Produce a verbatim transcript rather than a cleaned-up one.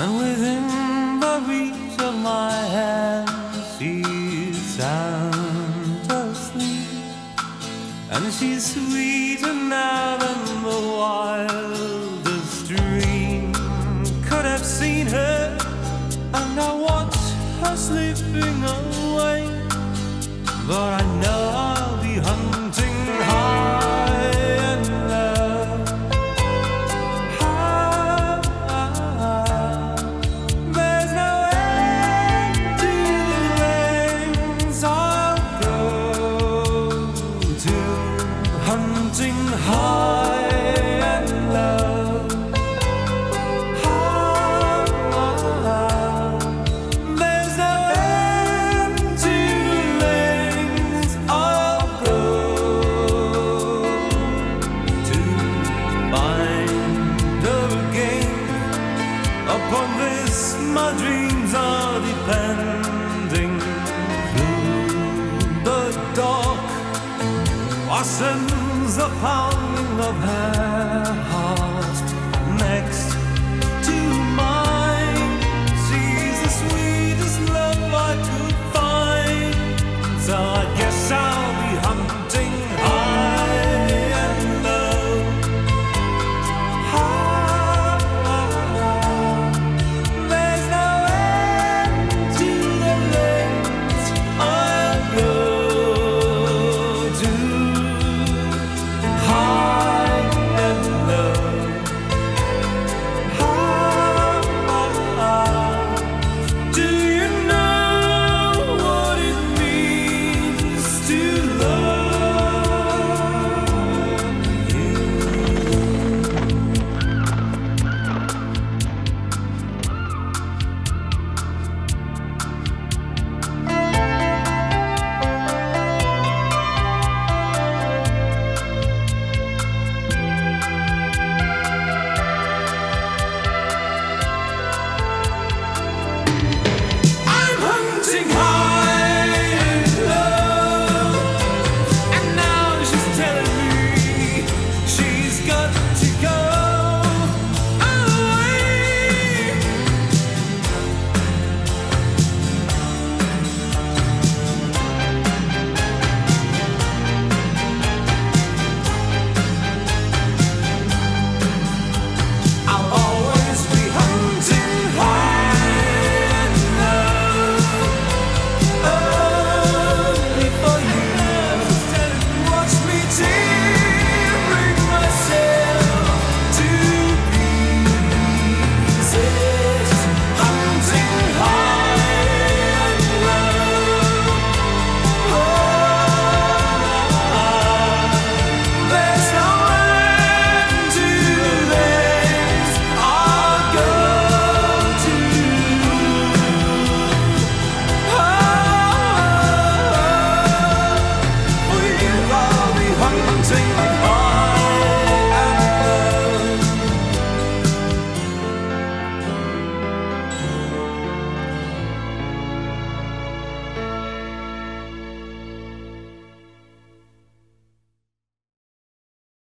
and within the reach of my hand she's sound asleep, and she's sweeter now than the wildest dream could have seen her. And I watch her slipping away, but I know I'll be hunting high and low. High, high. There's no end to the lengths I'll go to, hunting high and low. Upon this my dreams are depending. Through the dark, I sense the pounding of hands.